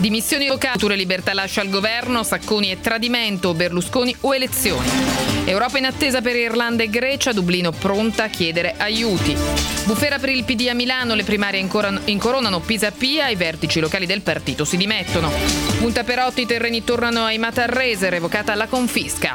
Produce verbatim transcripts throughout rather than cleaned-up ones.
Dimissioni locali, Futura e Libertà lascia il governo, Sacconi e tradimento, Berlusconi o elezioni. Europa in attesa per Irlanda e Grecia, Dublino pronta a chiedere aiuti. Bufera per il P D a Milano, le primarie incoronano Pisapia, i vertici locali del partito si dimettono. Punta Perotti, i terreni tornano ai Matarrese, revocata la confisca.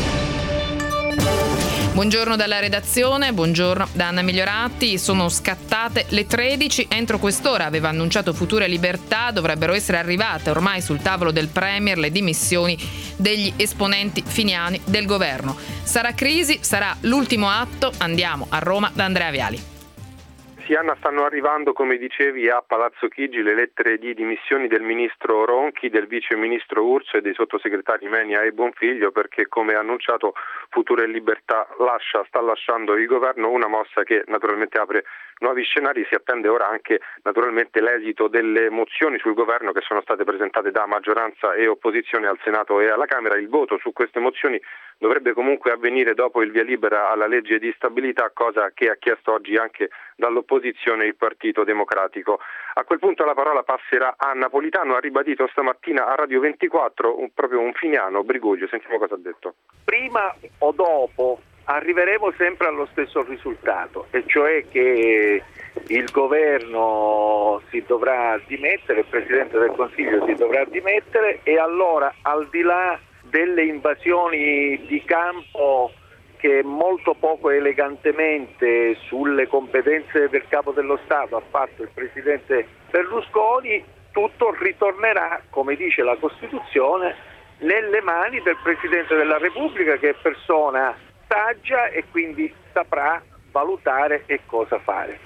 Buongiorno dalla redazione, buongiorno da Anna Miglioratti. Sono scattate le tredici, entro quest'ora aveva annunciato Futura e Libertà, dovrebbero essere arrivate ormai sul tavolo del Premier le dimissioni degli esponenti finiani del governo. Sarà crisi, sarà l'ultimo atto, andiamo a Roma da Andrea Viali. Sì, Anna, stanno arrivando, come dicevi, a Palazzo Chigi le lettere di dimissioni del ministro Ronchi, del vice ministro Urso e dei sottosegretari Menia e Bonfiglio, perché, come annunciato, Futura e Libertà lascia, sta lasciando il governo, una mossa che naturalmente apre nuovi scenari. Si attende ora anche naturalmente l'esito delle mozioni sul governo che sono state presentate da maggioranza e opposizione al Senato e alla Camera. Il voto su queste mozioni dovrebbe comunque avvenire dopo il via libera alla legge di stabilità, cosa che ha chiesto oggi anche dall'opposizione il Partito Democratico. A quel punto la parola passerà a Napolitano, ha ribadito stamattina a Radio ventiquattro un, proprio un finiano, Briguglio. Sentiamo cosa ha detto. Prima o dopo arriveremo sempre allo stesso risultato, e cioè che il governo si dovrà dimettere, il Presidente del Consiglio si dovrà dimettere, e allora, al di là delle invasioni di campo che molto poco elegantemente sulle competenze del Capo dello Stato ha fatto il Presidente Berlusconi, tutto ritornerà, come dice la Costituzione, nelle mani del Presidente della Repubblica, che è persona saggia e quindi saprà valutare e cosa fare.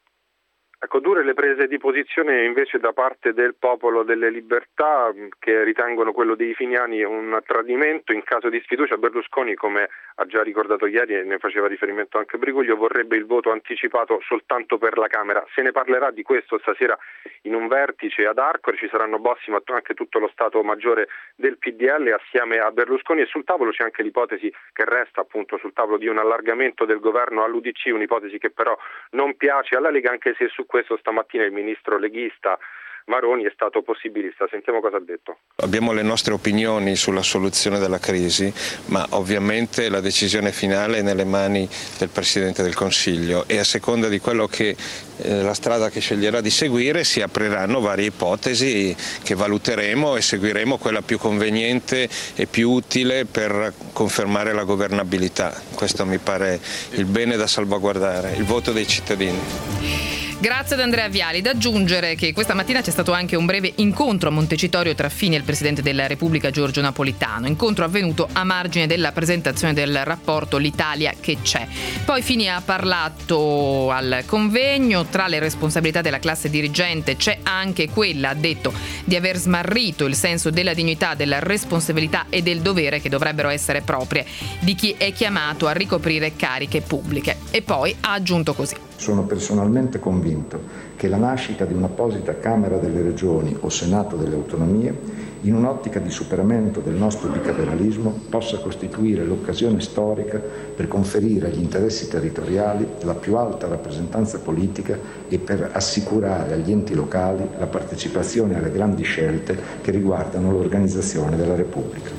Ecco, dure le prese di posizione invece da parte del Popolo delle Libertà, che ritengono quello dei finiani un tradimento. In caso di sfiducia Berlusconi, come ha già ricordato ieri e ne faceva riferimento anche Briguglio, vorrebbe il voto anticipato soltanto per la Camera. Se ne parlerà di questo stasera in un vertice ad Arcore, ci saranno Bossi ma anche tutto lo Stato Maggiore del P D L assieme a Berlusconi, e sul tavolo c'è anche l'ipotesi che resta appunto sul tavolo di un allargamento del governo all'U D C, un'ipotesi che però non piace alla Lega, anche se su questo stamattina il ministro leghista Maroni è stato possibilista. Sentiamo cosa ha detto. Abbiamo le nostre opinioni sulla soluzione della crisi, ma ovviamente la decisione finale è nelle mani del Presidente del Consiglio, e a seconda di quello che eh, la strada che sceglierà di seguire si apriranno varie ipotesi che valuteremo e seguiremo quella più conveniente e più utile per confermare la governabilità. Questo mi pare il bene da salvaguardare, il voto dei cittadini. Grazie ad Andrea Viali. Da aggiungere che questa mattina c'è stato anche un breve incontro a Montecitorio tra Fini e il Presidente della Repubblica Giorgio Napolitano, incontro avvenuto a margine della presentazione del rapporto L'Italia che c'è. Poi Fini ha parlato al convegno, tra le responsabilità della classe dirigente c'è anche quella, ha detto, di aver smarrito il senso della dignità, della responsabilità e del dovere che dovrebbero essere proprie di chi è chiamato a ricoprire cariche pubbliche. E poi ha aggiunto così: sono personalmente convinto che la nascita di un'apposita Camera delle Regioni o Senato delle Autonomie, in un'ottica di superamento del nostro bicameralismo, possa costituire l'occasione storica per conferire agli interessi territoriali la più alta rappresentanza politica e per assicurare agli enti locali la partecipazione alle grandi scelte che riguardano l'organizzazione della Repubblica.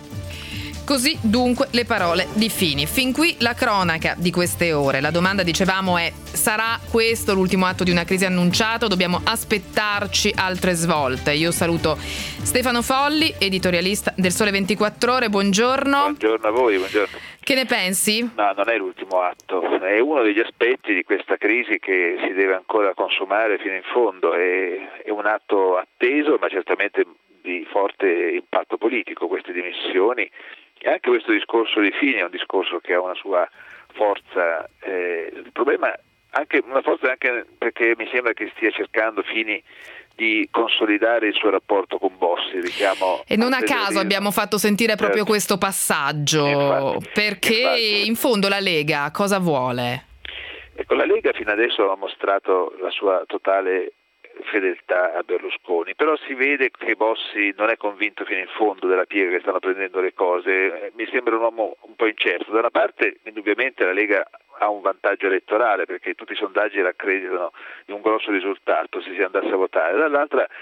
Così dunque le parole di Fini. Fin qui la cronaca di queste ore. La domanda, dicevamo, è: sarà questo l'ultimo atto di una crisi annunciata o dobbiamo aspettarci altre svolte? Io saluto Stefano Folli, editorialista del Sole ventiquattro Ore. Buongiorno. Buongiorno a voi, buongiorno. Che ne pensi? No, non è l'ultimo atto, è uno degli aspetti di questa crisi che si deve ancora consumare fino in fondo. È, è un atto atteso, ma certamente di forte impatto politico, queste dimissioni. E anche questo discorso di Fini è un discorso che ha una sua forza. Eh, il problema, anche una forza anche perché mi sembra che stia cercando Fini di consolidare il suo rapporto con Bossi. Richiamo e non a caso abbiamo fatto sentire proprio certo. questo passaggio, infatti, perché infatti. in fondo la Lega cosa vuole? Ecco, la Lega fino adesso ha mostrato la sua totale fedeltà a Berlusconi, però si vede che Bossi non è convinto fino in fondo della piega che stanno prendendo le cose. Mi sembra un uomo un po' incerto. Da una parte indubbiamente la Lega ha un vantaggio elettorale perché tutti i sondaggi l'accreditano di un grosso risultato se si andasse a votare, dall'altra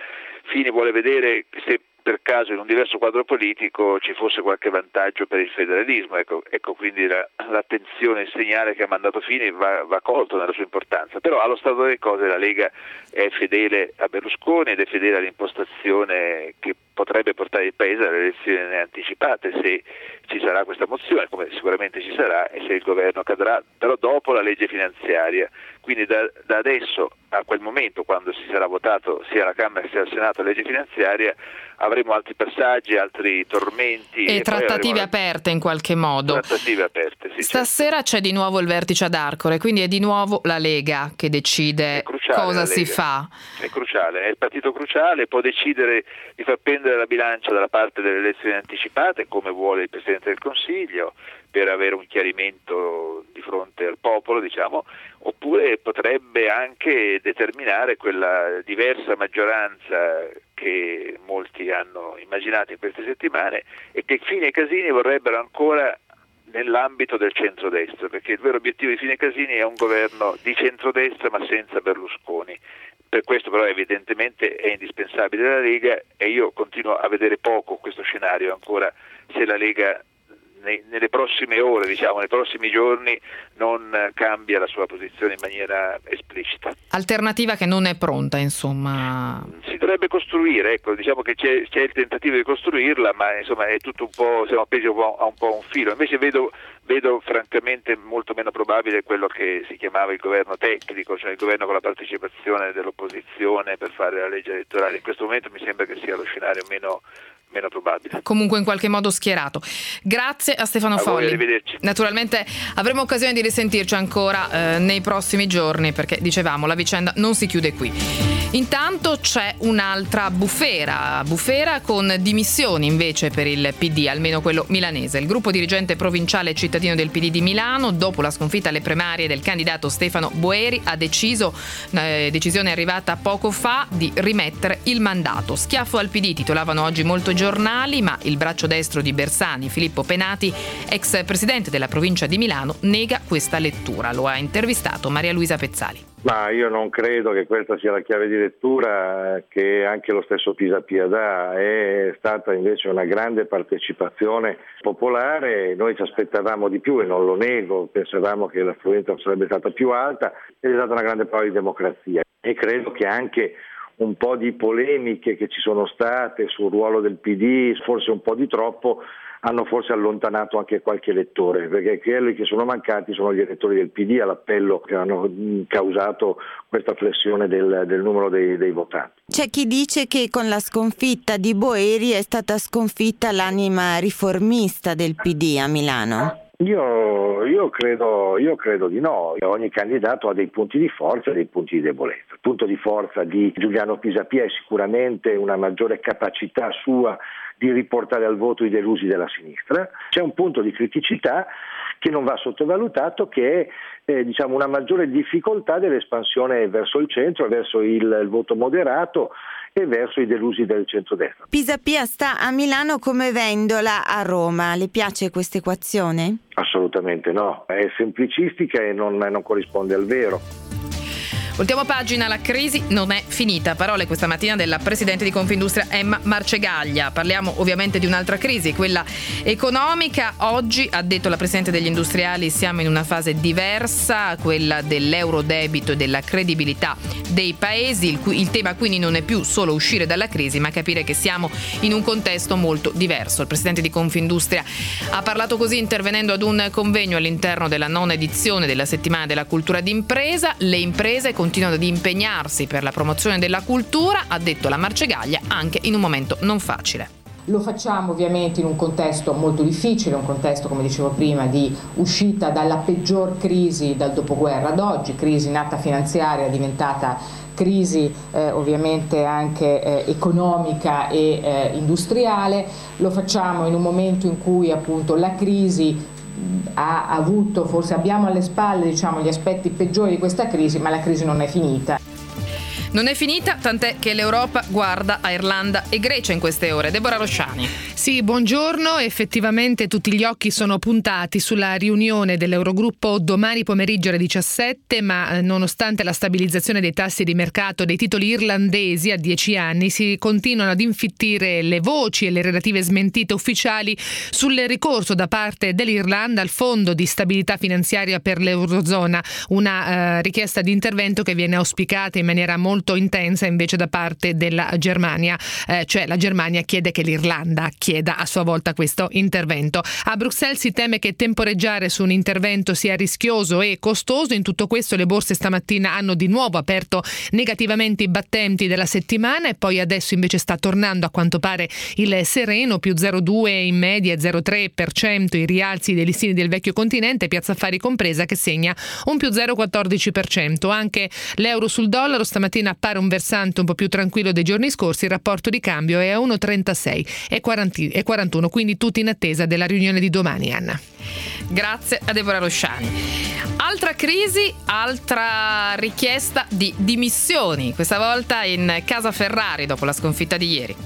Fini vuole vedere se per caso in un diverso quadro politico ci fosse qualche vantaggio per il federalismo, ecco, ecco quindi la, l'attenzione, il segnale che ha mandato Fini va, va colto nella sua importanza, però allo stato delle cose la Lega è fedele a Berlusconi ed è fedele all'impostazione che potrebbe portare il Paese alle elezioni anticipate se ci sarà questa mozione, come sicuramente ci sarà, e se il governo cadrà, però dopo la legge finanziaria. Quindi da, da adesso a quel momento, quando si sarà votato sia alla Camera sia al Senato la legge finanziaria, avremo altri passaggi, altri tormenti. E, e trattative la... aperte in qualche modo. Trattative aperte, sì. Stasera certo. C'è di nuovo il vertice ad Arcore, quindi è di nuovo la Lega che decide cosa si fa. È cruciale, è il partito cruciale, può decidere di far pendere la bilancia dalla parte delle elezioni anticipate, come vuole il Presidente del Consiglio, per avere un chiarimento di fronte al popolo, diciamo, oppure potrebbe anche determinare quella diversa maggioranza che molti hanno immaginato in queste settimane e che Fini e Casini vorrebbero ancora nell'ambito del centrodestra, perché il vero obiettivo di Fini e Casini è un governo di centrodestra ma senza Berlusconi. Per questo però evidentemente è indispensabile la Lega e io continuo a vedere poco questo scenario ancora se la Lega nelle prossime ore, diciamo, nei prossimi giorni non cambia la sua posizione in maniera esplicita. Alternativa che non è pronta, insomma. Si dovrebbe costruire, ecco, diciamo che c'è, c'è il tentativo di costruirla, ma insomma è tutto un po', siamo appesi un po' a un po' un filo. Invece vedo, vedo francamente molto meno probabile quello che si chiamava il governo tecnico, cioè il governo con la partecipazione dell'opposizione per fare la legge elettorale. In questo momento mi sembra che sia lo scenario meno meno probabile. Comunque in qualche modo schierato. Grazie a Stefano a Folli. Voi, arrivederci. Naturalmente avremo occasione di risentirci ancora eh, nei prossimi giorni perché dicevamo la vicenda non si chiude qui. Intanto c'è un'altra bufera, bufera con dimissioni invece per il P D, almeno quello milanese. Il gruppo dirigente provinciale cittadino del P D di Milano, dopo la sconfitta alle primarie del candidato Stefano Boeri, ha deciso, eh, decisione arrivata poco fa, di rimettere il mandato. Schiaffo al P D, titolavano oggi molto giornali, ma il braccio destro di Bersani, Filippo Penati, ex presidente della provincia di Milano, nega questa lettura. Lo ha intervistato Maria Luisa Pezzali. Ma io non credo che questa sia la chiave di lettura che anche lo stesso Pisapia dà, è stata invece una grande partecipazione popolare, noi ci aspettavamo di più e non lo nego, pensavamo che l'affluenza sarebbe stata più alta ed è stata una grande prova di democrazia e credo che anche un po' di polemiche che ci sono state sul ruolo del P D, forse un po' di troppo, hanno forse allontanato anche qualche elettore, perché quelli che sono mancati sono gli elettori del P D all'appello che hanno causato questa flessione del, del numero dei, dei votanti. C'è chi dice che con la sconfitta di Boeri è stata sconfitta l'anima riformista del P D a Milano. Io, io, credo, io credo di no, ogni candidato ha dei punti di forza e dei punti di debolezza. Il punto di forza di Giuliano Pisapia è sicuramente una maggiore capacità sua di riportare al voto i delusi della sinistra. C'è un punto di criticità che non va sottovalutato, che è eh, diciamo una maggiore difficoltà dell'espansione verso il centro, verso il, il voto moderato e verso i delusi del centrodestra. Pisapia sta a Milano come Vendola a Roma. Le piace questa equazione? Assolutamente no, è semplicistica e non, non corrisponde al vero. Ultima pagina, la crisi non è finita. Parole questa mattina della Presidente di Confindustria Emma Marcegaglia. Parliamo ovviamente di un'altra crisi, quella economica. Oggi, ha detto la Presidente degli Industriali, siamo in una fase diversa, quella dell'eurodebito e della credibilità dei paesi. Il, il tema quindi non è più solo uscire dalla crisi, ma capire che siamo in un contesto molto diverso. Il Presidente di Confindustria ha parlato così intervenendo ad un convegno all'interno della nona edizione della Settimana della Cultura d'Impresa. Le imprese continuano ad impegnarsi per la promozione della cultura, ha detto la Marcegaglia, anche in un momento non facile. Lo facciamo ovviamente in un contesto molto difficile, un contesto, come dicevo prima, di uscita dalla peggior crisi dal dopoguerra ad oggi, crisi nata finanziaria, diventata crisi eh, ovviamente anche eh, economica e eh, industriale. Lo facciamo in un momento in cui appunto la crisi ha avuto, forse abbiamo alle spalle diciamo gli aspetti peggiori di questa crisi, ma la crisi non è finita. Non è finita, tant'è che l'Europa guarda a Irlanda e Grecia in queste ore. Deborah Rosciani. Sì, buongiorno. Effettivamente tutti gli occhi sono puntati sulla riunione dell'Eurogruppo domani pomeriggio alle diciassette, ma nonostante la stabilizzazione dei tassi di mercato dei titoli irlandesi a dieci anni, si continuano ad infittire le voci e le relative smentite ufficiali sul ricorso da parte dell'Irlanda al Fondo di stabilità finanziaria per l'Eurozona, una eh, richiesta di intervento che viene auspicata in maniera molto intensa invece da parte della Germania, eh, cioè la Germania chiede che l'Irlanda chieda a sua volta questo intervento. A Bruxelles si teme che temporeggiare su un intervento sia rischioso e costoso. In tutto questo le borse stamattina hanno di nuovo aperto negativamente i battenti della settimana e poi adesso invece sta tornando a quanto pare il sereno, più zero virgola due in media e zero virgola tre per cento i rialzi dei listini del vecchio continente, Piazza Affari compresa, che segna un più zero virgola quattordici per cento. Anche l'euro sul dollaro stamattina appare un versante un po' più tranquillo dei giorni scorsi, il rapporto di cambio è a uno virgola trentasei e quarantuno, quindi tutti in attesa della riunione di domani, Anna. Grazie a Deborah Rosciani. Altra crisi, altra richiesta di dimissioni, questa volta in casa Ferrari dopo la sconfitta di ieri.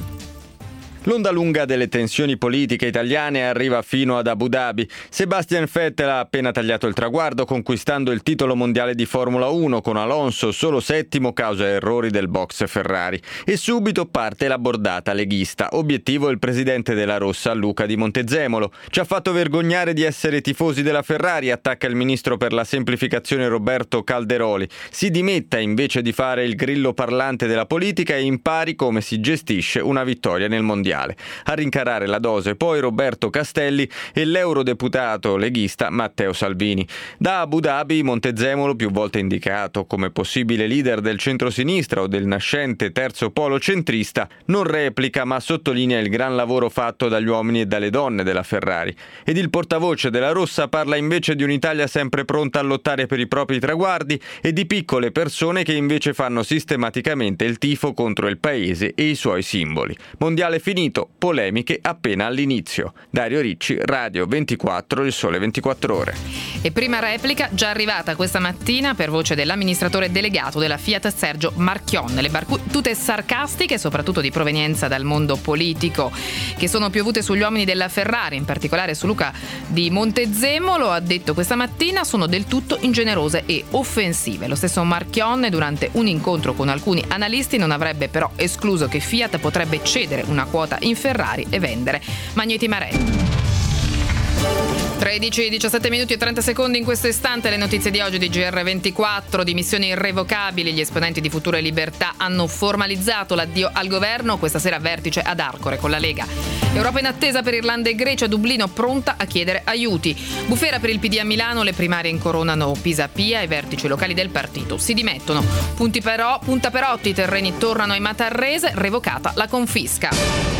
L'onda lunga delle tensioni politiche italiane arriva fino ad Abu Dhabi. Sebastian Vettel ha appena tagliato il traguardo conquistando il titolo mondiale di Formula uno con Alonso solo settimo causa errori del box Ferrari. E subito parte la bordata leghista. Obiettivo il presidente della Rossa, Luca Di Montezemolo. Ci ha fatto vergognare di essere tifosi della Ferrari, attacca il ministro per la semplificazione Roberto Calderoli. Si dimetta invece di fare il grillo parlante della politica e impari come si gestisce una vittoria nel mondiale. A rincarare la dose poi Roberto Castelli e l'eurodeputato leghista Matteo Salvini. Da Abu Dhabi Montezemolo, più volte indicato come possibile leader del centrosinistra o del nascente terzo polo centrista, non replica ma sottolinea il gran lavoro fatto dagli uomini e dalle donne della Ferrari. Ed il portavoce della Rossa parla invece di un'Italia sempre pronta a lottare per i propri traguardi e di piccole persone che invece fanno sistematicamente il tifo contro il paese e i suoi simboli. Mondiale finito, polemiche appena all'inizio. Dario Ricci, Radio ventiquattro, Il Sole ventiquattro Ore. E prima replica già arrivata questa mattina per voce dell'amministratore delegato della Fiat Sergio Marchionne. Le battute sarcastiche, soprattutto di provenienza dal mondo politico, che sono piovute sugli uomini della Ferrari, in particolare su Luca Di Montezemolo, ha detto questa mattina, sono del tutto ingenerose e offensive. Lo stesso Marchionne, durante un incontro con alcuni analisti, non avrebbe però escluso che Fiat potrebbe cedere una quota in Ferrari e vendere Magneti Marelli. tredici, diciassette minuti e trenta secondi in questo istante. Le notizie di oggi di G R ventiquattro. Dimissioni irrevocabili. Gli esponenti di Futuro e Libertà hanno formalizzato l'addio al governo. Questa sera vertice ad Arcore con la Lega. Europa in attesa per Irlanda e Grecia. Dublino pronta a chiedere aiuti. Bufera per il P D a Milano. Le primarie incoronano Pisapia. I vertici locali del partito si dimettono. Punti però, Punta Perotti. I terreni tornano ai Matarrese. Revocata la confisca.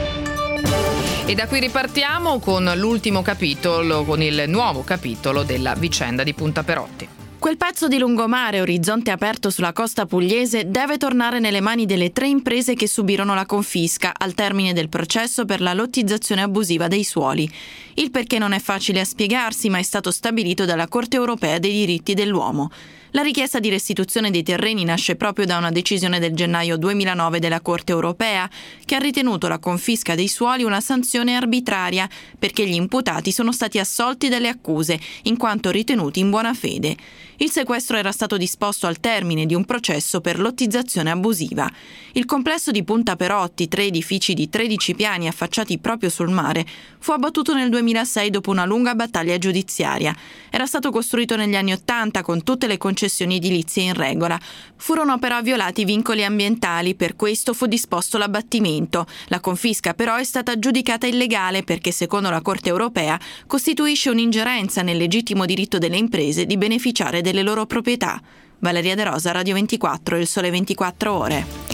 E da qui ripartiamo con l'ultimo capitolo, con il nuovo capitolo della vicenda di Punta Perotti. Quel pezzo di lungomare, orizzonte aperto sulla costa pugliese, deve tornare nelle mani delle tre imprese che subirono la confisca al termine del processo per la lottizzazione abusiva dei suoli. Il perché non è facile a spiegarsi, ma è stato stabilito dalla Corte europea dei diritti dell'uomo. La richiesta di restituzione dei terreni nasce proprio da una decisione del gennaio duemilanove della Corte europea, che ha ritenuto la confisca dei suoli una sanzione arbitraria, perché gli imputati sono stati assolti dalle accuse, in quanto ritenuti in buona fede. Il sequestro era stato disposto al termine di un processo per lottizzazione abusiva. Il complesso di Punta Perotti, tre edifici di tredici piani affacciati proprio sul mare, fu abbattuto nel duemilasei dopo una lunga battaglia giudiziaria. Era stato costruito negli anni Ottanta con tutte le concessioni edilizie in regola. Furono però violati i vincoli ambientali, per questo fu disposto l'abbattimento. La confisca però è stata giudicata illegale perché, secondo la Corte europea, costituisce un'ingerenza nel legittimo diritto delle imprese di beneficiare delle loro proprietà. Valeria De Rosa, Radio ventiquattro, Il Sole ventiquattro Ore.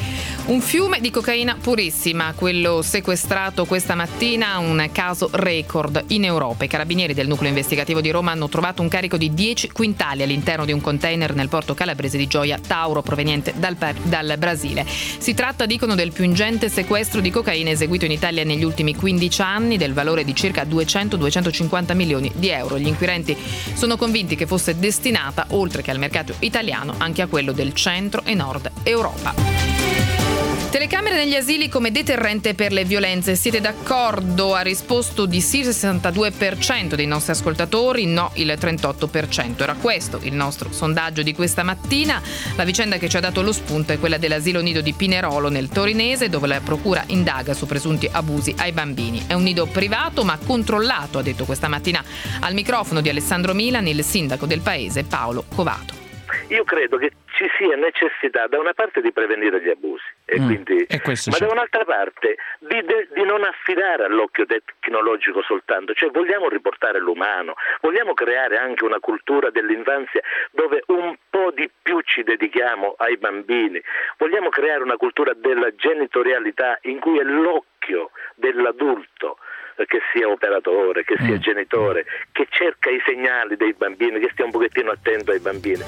Un fiume di cocaina purissima, quello sequestrato questa mattina, un caso record in Europa. I carabinieri del nucleo investigativo di Roma hanno trovato un carico di dieci quintali all'interno di un container nel porto calabrese di Gioia Tauro, proveniente dal, dal Brasile. Si tratta, dicono, del più ingente sequestro di cocaina eseguito in Italia negli ultimi quindici anni, del valore di circa duecento duecentocinquanta milioni di euro. Gli inquirenti sono convinti che fosse destinata, oltre che al mercato italiano, anche a quello del centro e nord Europa. Telecamere negli asili come deterrente per le violenze. Siete d'accordo? Ha risposto di sì il sessantadue per cento dei nostri ascoltatori, no il trentotto per cento. Era questo il nostro sondaggio di questa mattina. La vicenda che ci ha dato lo spunto è quella dell'asilo nido di Pinerolo nel Torinese, dove la procura indaga su presunti abusi ai bambini. È un nido privato ma controllato, ha detto questa mattina al microfono di Alessandro Milan il sindaco del paese Paolo Covato. Io credo che ci sia necessità da una parte di prevenire gli abusi e mm, quindi, e ma c'è. da un'altra parte di, de, di non affidare all'occhio tecnologico soltanto, cioè vogliamo riportare l'umano, vogliamo creare anche una cultura dell'infanzia dove un po' di più ci dedichiamo ai bambini, vogliamo creare una cultura della genitorialità in cui è l'occhio dell'adulto, che sia operatore, che sia mm. genitore, che cerca i segnali dei bambini, che stia un pochettino attento ai bambini.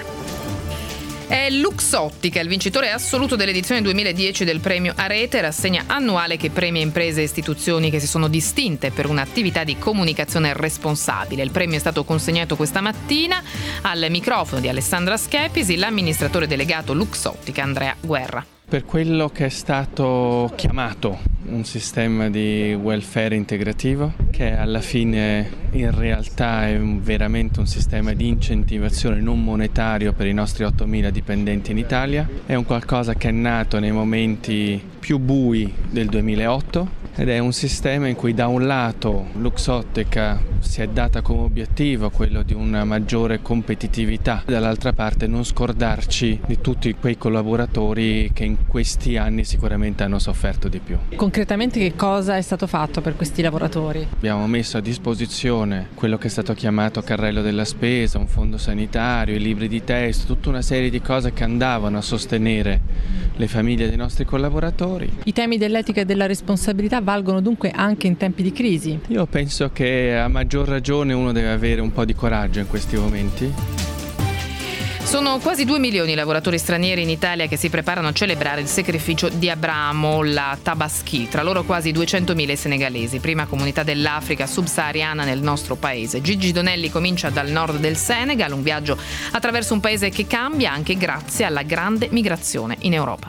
È Luxottica, il vincitore assoluto dell'edizione duemiladieci del premio Arete, rassegna annuale che premia imprese e istituzioni che si sono distinte per un'attività di comunicazione responsabile. Il premio è stato consegnato questa mattina al microfono di Alessandra Schepisi, l'amministratore delegato Luxottica Andrea Guerra. Per quello che è stato chiamato un sistema di welfare integrativo, che alla fine in realtà è un, veramente un sistema di incentivazione non monetario per i nostri ottomila dipendenti in Italia, è un qualcosa che è nato nei momenti più bui del duemilaotto ed è un sistema in cui da un lato Luxottica si è data come obiettivo quello di una maggiore competitività, dall'altra parte non scordarci di tutti quei collaboratori che in questi anni sicuramente hanno sofferto di più. Concretamente che cosa è stato fatto per questi lavoratori? Abbiamo messo a disposizione quello che è stato chiamato carrello della spesa, un fondo sanitario, i libri di testo, tutta una serie di cose che andavano a sostenere le famiglie dei nostri collaboratori. I temi dell'etica e della responsabilità valgono dunque anche in tempi di crisi? Io penso che a maggior ragione uno deve avere un po' di coraggio in questi momenti. Sono quasi due milioni i lavoratori stranieri in Italia che si preparano a celebrare il sacrificio di Abramo, la Tabaski, tra loro quasi duecentomila i senegalesi, prima comunità dell'Africa subsahariana nel nostro paese. Gigi Donelli comincia dal nord del Senegal, un viaggio attraverso un paese che cambia anche grazie alla grande migrazione in Europa.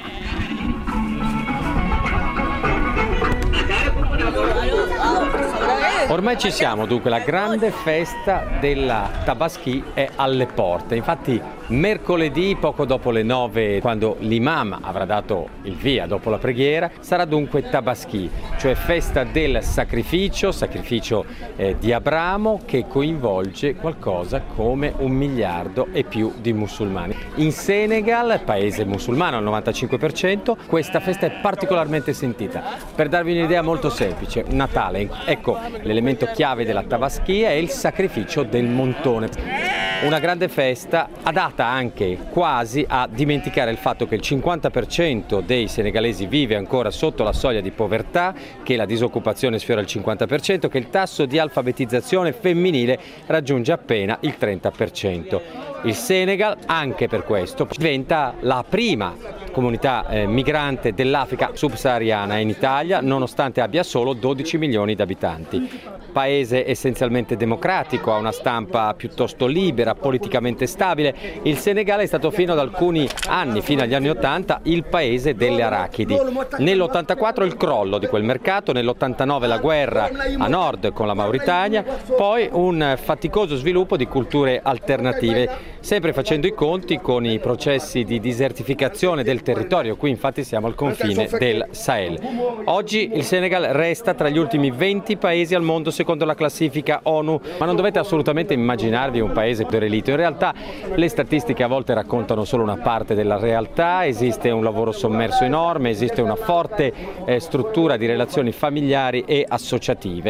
Ormai ci siamo, dunque la grande festa della Tabaski è alle porte. Infatti mercoledì, poco dopo le nove, quando l'imam avrà dato il via dopo la preghiera, sarà dunque Tabaski, cioè festa del sacrificio, sacrificio eh, di Abramo, che coinvolge qualcosa come un miliardo e più di musulmani. In Senegal, paese musulmano al novantacinque per cento, questa festa è particolarmente sentita. Per darvi un'idea molto semplice, Natale, ecco l'elemento chiave della Tabaski è il sacrificio del montone. Una grande festa adatta anche quasi a dimenticare il fatto che il cinquanta per cento dei senegalesi vive ancora sotto la soglia di povertà, che la disoccupazione sfiora il cinquanta per cento, che il tasso di alfabetizzazione femminile raggiunge appena il trenta per cento. Il Senegal, anche per questo, diventa la prima comunità eh, migrante dell'Africa subsahariana in Italia, nonostante abbia solo dodici milioni di abitanti. Paese essenzialmente democratico, ha una stampa piuttosto libera, politicamente stabile. Il Senegal è stato fino ad alcuni anni, fino agli anni ottanta, il paese delle arachidi. Nell'ottantaquattro il crollo di quel mercato, nell'ottantanove la guerra a nord con la Mauritania, poi un faticoso sviluppo di culture alternative, sempre facendo i conti con i processi di disertificazione del territorio. Qui infatti siamo al confine del Sahel. Oggi il Senegal resta tra gli ultimi venti paesi al mondo secondo la classifica ONU, ma non dovete assolutamente immaginarvi un paese derelitto. In realtà le statistiche a volte raccontano solo una parte della realtà, esiste un lavoro sommerso enorme, esiste una forte eh, struttura di relazioni familiari e associative.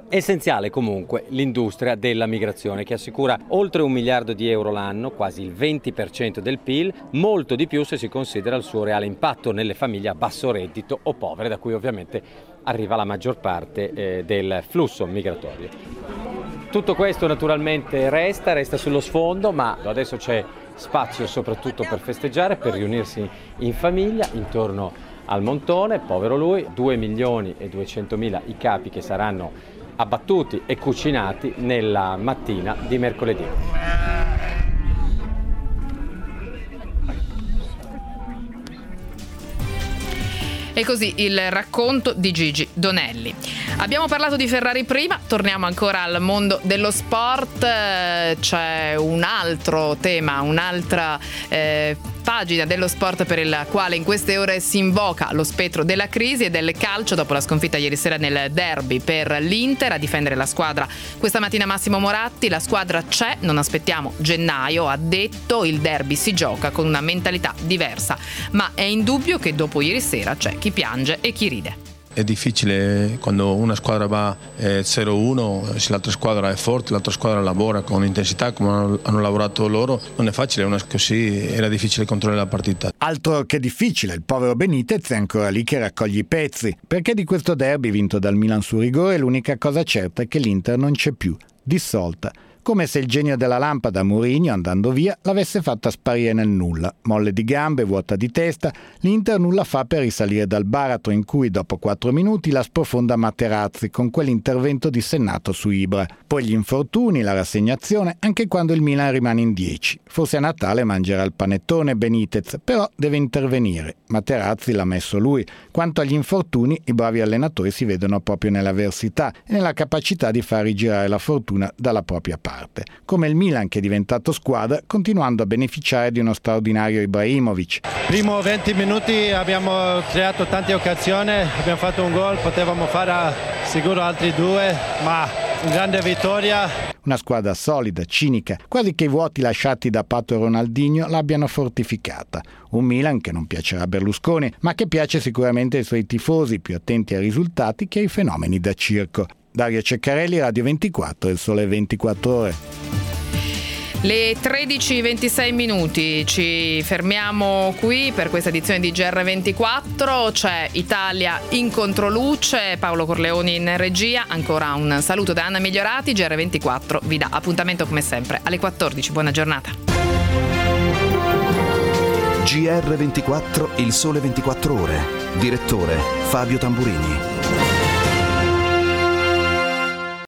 Essenziale comunque l'industria della migrazione, che assicura oltre un miliardo di euro l'anno, quasi il venti per cento del P I L, molto di più se si considera il suo reale impatto nelle famiglie a basso reddito o povere, da cui ovviamente arriva la maggior parte eh, del flusso migratorio. Tutto questo naturalmente resta, resta sullo sfondo, ma adesso c'è spazio soprattutto per festeggiare, per riunirsi in famiglia intorno al montone. Povero lui, due milioni e duecentomila i capi che saranno abbattuti e cucinati nella mattina di mercoledì. E così il racconto di Gigi Donelli. Abbiamo parlato di Ferrari prima, torniamo ancora al mondo dello sport. C'è un altro tema, un'altra eh, pagina dello sport per il quale in queste ore si invoca lo spettro della crisi e del calcio dopo la sconfitta ieri sera nel derby per l'Inter. A difendere la squadra questa mattina Massimo Moratti. La squadra c'è, non aspettiamo gennaio, ha detto. Il derby si gioca con una mentalità diversa, ma è indubbio che dopo ieri sera c'è chi piange e chi ride. È difficile quando una squadra va eh, zero uno, se l'altra squadra è forte, l'altra squadra lavora con intensità come hanno, hanno lavorato loro, non è facile, una, così era difficile controllare la partita. Altro che difficile, il povero Benitez è ancora lì che raccoglie i pezzi, perché di questo derby vinto dal Milan su rigore l'unica cosa certa è che l'Inter non c'è più, dissolta. Come se il genio della lampada Mourinho, andando via, l'avesse fatta sparire nel nulla. Molle di gambe, vuota di testa, l'Inter nulla fa per risalire dal baratro in cui dopo quattro minuti la sprofonda Materazzi con quell'intervento dissennato su Ibra. Poi gli infortuni, la rassegnazione, anche quando il Milan rimane in dieci. Forse a Natale mangerà il panettone Benitez, però deve intervenire. Materazzi l'ha messo lui. Quanto agli infortuni, i bravi allenatori si vedono proprio nell'avversità e nella capacità di far rigirare la fortuna dalla propria parte. Come il Milan che è diventato squadra continuando a beneficiare di uno straordinario Ibrahimovic. Primo venti minuti abbiamo creato tante occasioni, abbiamo fatto un gol, potevamo fare sicuro altri due, ma una grande vittoria. Una squadra solida, cinica, quasi che i vuoti lasciati da Pato e Ronaldinho l'abbiano fortificata. Un Milan che non piacerà a Berlusconi, ma che piace sicuramente ai suoi tifosi, più attenti ai risultati che ai fenomeni da circo. Dario Ceccarelli, Radio ventiquattro, Il Sole ventiquattro Ore. Le tredici e ventisei minuti, ci fermiamo qui per questa edizione di G R ventiquattro. C'è Italia in controluce, Paolo Corleoni in regia. Ancora un saluto da Anna Migliorati. G R ventiquattro vi dà appuntamento come sempre alle quattordici. Buona giornata. G R ventiquattro, Il Sole ventiquattro Ore. Direttore Fabio Tamburini.